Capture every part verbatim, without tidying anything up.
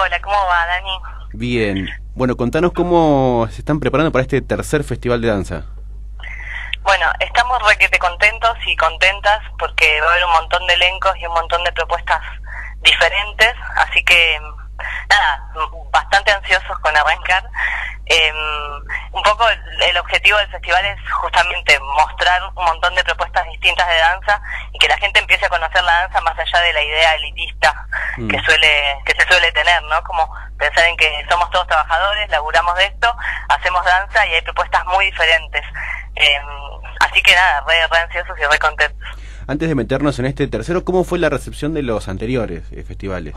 Hola, ¿cómo va, Dani? Bien. Bueno, contanos cómo se están preparando para este tercer festival de danza. Bueno, estamos requete contentos y contentas porque va a haber un montón de elencos y un montón de propuestas diferentes, así que nada, bastante ansiosos con arrancar. Eh, un poco el, el objetivo del festival es justamente mostrar un montón de propuestas distintas de danza y que la gente empiece a conocer la danza más allá de la idea elitista mm. que suele que se suele tener, ¿no? Como pensar en que somos todos trabajadores, laburamos de esto, hacemos danza y hay propuestas muy diferentes. Eh, así que nada, re, re ansiosos y re contentos. Antes de meternos en este tercero, ¿cómo fue la recepción de los anteriores eh, festivales?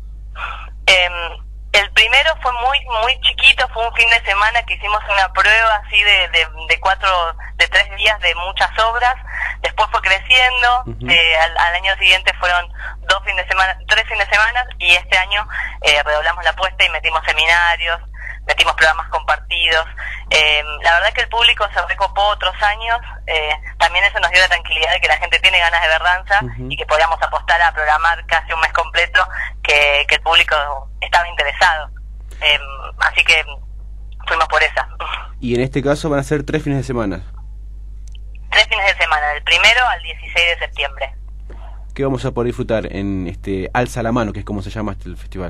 Eh, el primero fue muy muy chiquito, fue un fin de semana que hicimos una prueba así de, de, de cuatro, de tres días de muchas obras. Después fue creciendo, uh-huh. eh, al, al año siguiente fueron dos fines de semana, tres fines de semana, y este año eh, redoblamos la apuesta y metimos seminarios, metimos programas compartidos. Eh, la verdad que el público se recopó otros años, eh, también eso nos dio la tranquilidad de que la gente tiene ganas de ver danza uh-huh. y que podíamos apostar a programar casi un mes completo, que, que el público estaba interesado. Eh, así que fuimos por esa. Y en este caso van a ser tres fines de semana. Tres fines de semana, del primero al dieciséis de septiembre. ¿Qué vamos a poder disfrutar en este Alza la Mano, que es como se llama este el festival?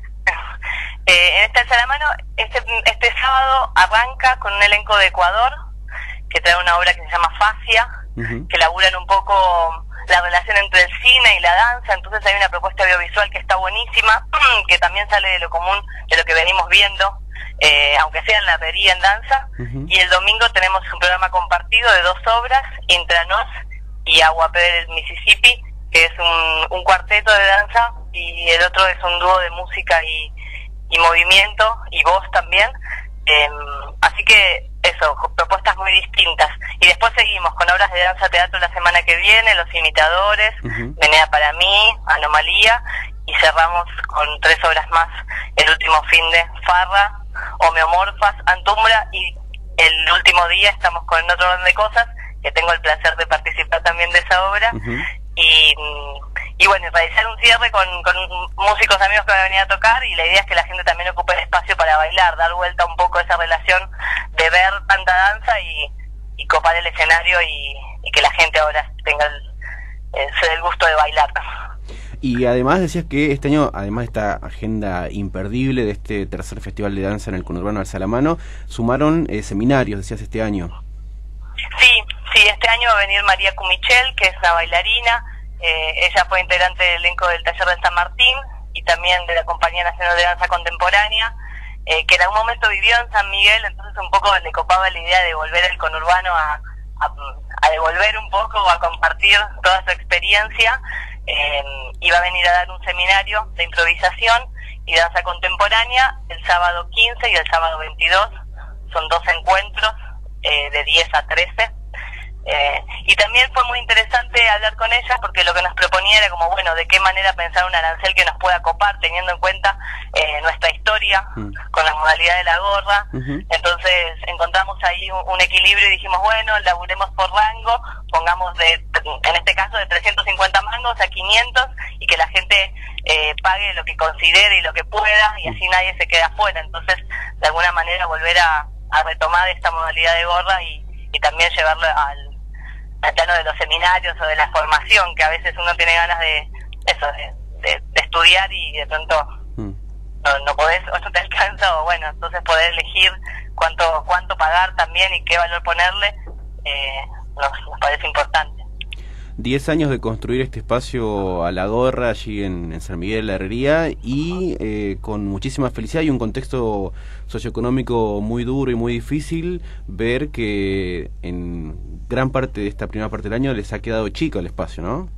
Eh, en este Alza la Mano, este, este sábado arranca con un elenco de Ecuador, que trae una obra que se llama Fascia, uh-huh. que laburan un poco la relación entre el cine y la danza, entonces hay una propuesta audiovisual que está buenísima, que también sale de lo común, de lo que venimos viendo, eh, aunque sea en la herrería, en danza, uh-huh. y el domingo tenemos un programa compartido de dos obras, Intranos y Aguapé del Mississippi, que es un, un cuarteto de danza, y el otro es un dúo de música y y movimiento y voz también, eh, así que eso, propuestas muy distintas. Y después seguimos con obras de danza teatro la semana que viene, Los Imitadores, uh-huh. Venea para mí, Anomalía, y cerramos con tres obras más el último fin de Farra, Homeomorfas, Antumbra, y el último día estamos con otro orden de cosas, que tengo el placer de participar también de esa obra, uh-huh. y y bueno, realizar un cierre con, con músicos amigos que van a venir a tocar, y la idea es que la gente también ocupe el espacio para bailar, dar vuelta un poco a esa relación de ver tanta danza y, y copar el escenario y, y que la gente ahora tenga el, el, se dé el gusto de bailar. Y además decías que este año, además de esta agenda imperdible de este tercer festival de danza en el conurbano Alza la Mano, sumaron eh, seminarios, decías, este año. Sí, sí, este año va a venir María Cumichel, que es una bailarina. Eh, ella fue integrante del elenco del Taller de San Martín y también de la Compañía Nacional de Danza Contemporánea, eh, que en algún momento vivió en San Miguel, entonces un poco le copaba la idea de volver al conurbano a, a, a devolver un poco o a compartir toda su experiencia. Eh, y va a venir a dar un seminario de improvisación y danza contemporánea el sábado quince y el sábado veintidós. Son dos encuentros eh, de diez a trece. Eh, y también fue muy interesante hablar con ellas porque lo que nos proponía era como, bueno, de qué manera pensar un arancel que nos pueda copar teniendo en cuenta eh, nuestra historia mm. con la modalidad de la gorra. Uh-huh. Entonces encontramos ahí un, un equilibrio y dijimos, bueno, laburemos por rango, pongamos de, en este caso de trescientos cincuenta mangos a quinientos y que la gente eh, pague lo que considere y lo que pueda y así nadie se queda afuera. Entonces de alguna manera volver a, a retomar esta modalidad de gorra y, y también llevarlo al al plano de los seminarios o de la formación, que a veces uno tiene ganas de eso, de, de, de estudiar y de pronto mm. no, no podés o no te alcanza, o bueno, entonces poder elegir cuánto cuánto pagar también y qué valor ponerle, eh, nos, nos parece importante. Diez años de construir este espacio a la gorra allí en, en San Miguel de la Herrería y eh, con muchísima felicidad y un contexto socioeconómico muy duro y muy difícil, ver que en gran parte de esta primera parte del año les ha quedado chico el espacio, ¿no?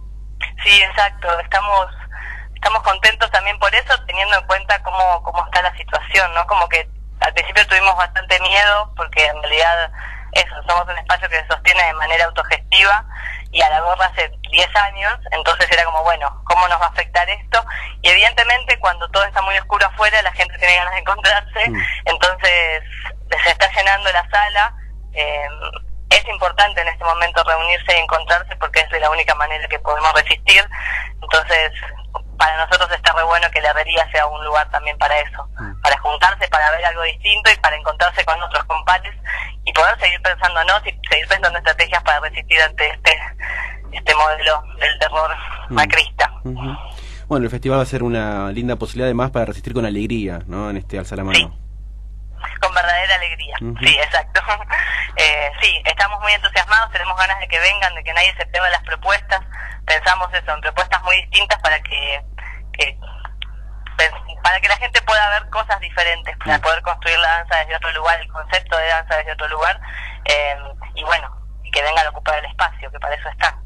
Sí, exacto, estamos estamos contentos también por eso, teniendo en cuenta cómo, cómo está la situación, ¿no? Como que al principio tuvimos bastante miedo porque en realidad eso, somos un espacio que se sostiene de manera autogestiva y a la gorra hace diez años, entonces era como, bueno, ¿cómo nos va a afectar esto? Y evidentemente cuando todo está muy oscuro afuera la gente tiene ganas de encontrarse, mm. entonces se está llenando la sala. eh, es importante en este momento reunirse y encontrarse porque es de la única manera que podemos resistir, entonces para nosotros está re bueno que la herrería sea un lugar también para eso, para juntarse, para ver algo distinto y para encontrarse con otros compares y poder seguir pensándonos y seguir pensando estrategias para resistir ante este este modelo del terror macrista. Uh-huh. Bueno, el festival va a ser una linda posibilidad además para resistir con alegría, ¿no? En este Alza la Mano. Sí, con verdadera alegría. Uh-huh. Sí, exacto. eh, sí, estamos muy entusiasmados, tenemos ganas de que vengan, de que nadie se pega las propuestas. Pensamos eso, en propuestas muy distintas para que, que para que la gente pueda ver cosas diferentes, para poder construir la danza desde otro lugar, el concepto de danza desde otro lugar, eh, y bueno, y que vengan a ocupar el espacio, que para eso está.